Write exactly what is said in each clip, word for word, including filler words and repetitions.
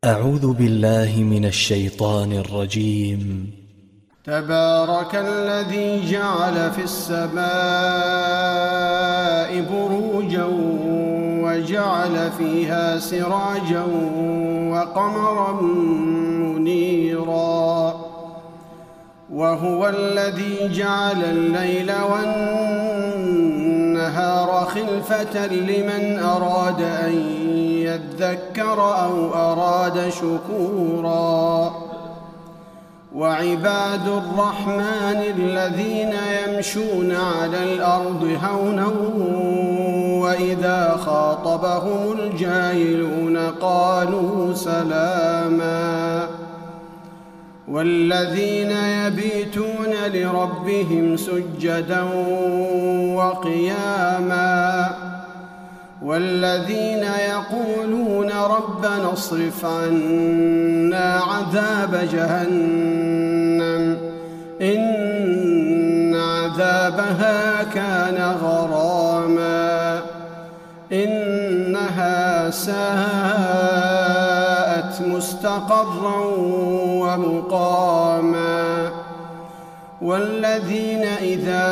أعوذ بالله من الشيطان الرجيم. تبارك الذي جعل في السماء بروجا وجعل فيها سراجا وقمرا منيرا، وهو الذي جعل الليل والنهار خلفة لمن أراد أن يذكر أو أراد شكورا. وعباد الرحمن الذين يمشون على الأرض هونا وإذا خاطبهم الجاهلون قالوا سلاما، والذين يبيتون لربهم سجدا وقياما، والذين يقولون ربنا اصرف عنا عذاب جهنم إن عذابها كان غراما إنها ساءت مستقرا ومقاما. والذين إذا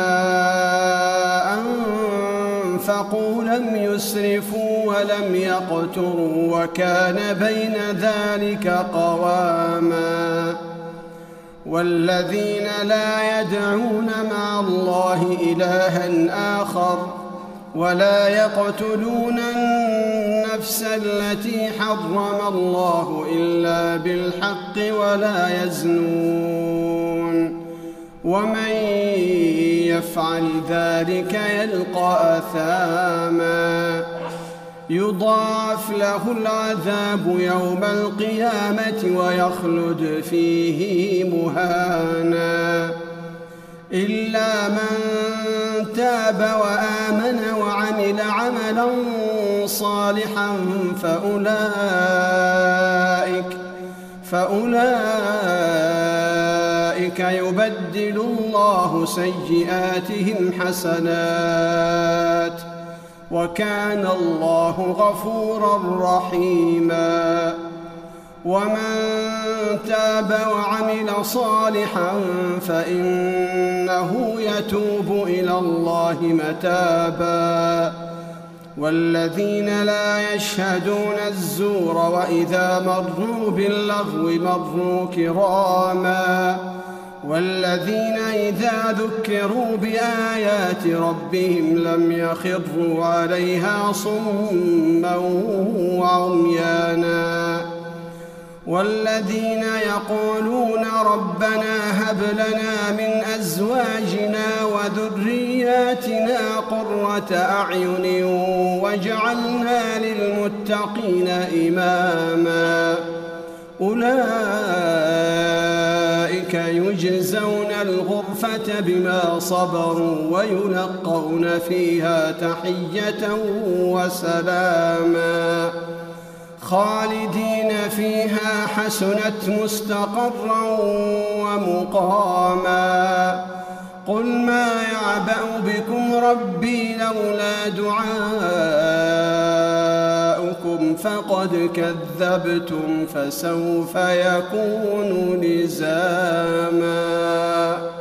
أنفقوا لم يسرفوا ولم يقتروا وكان بين ذلك قواما. والذين لا يدعون مع الله إلها آخر ولا يقتلون النفس التي حرم الله إلا بالحق ولا يزنون، ومن يفعل ذلك يلقى أثاما يضاعف له العذاب يوم القيامة ويخلد فيه مهانا، إلا من تاب وآمن وعمل عملا صالحا فأولئك فأولئك يبدل الله سيئاتهم حسنات وكان الله غفورا رحيما. ومن تاب وعمل صالحا فإنه يتوب إلى الله متابا. والذين لا يشهدون الزور وإذا مروا باللغو مروا كراما. والذين إذا ذكروا بآيات ربهم لم يخروا عليها صما وعميانا. والذين يقولون ربنا هب لنا من أزواجنا وذرياتنا قرة أعين واجعلنا للمتقين إماما. أولئك يجزون الغرفة بما صبروا ويلقون فيها تحية وسلاما خالدين فيها حسنت مستقرا ومقاما. قل ما يعبأ بكم ربي لولا دعاؤكم فقد كذبتم فسوف يكون لزاما.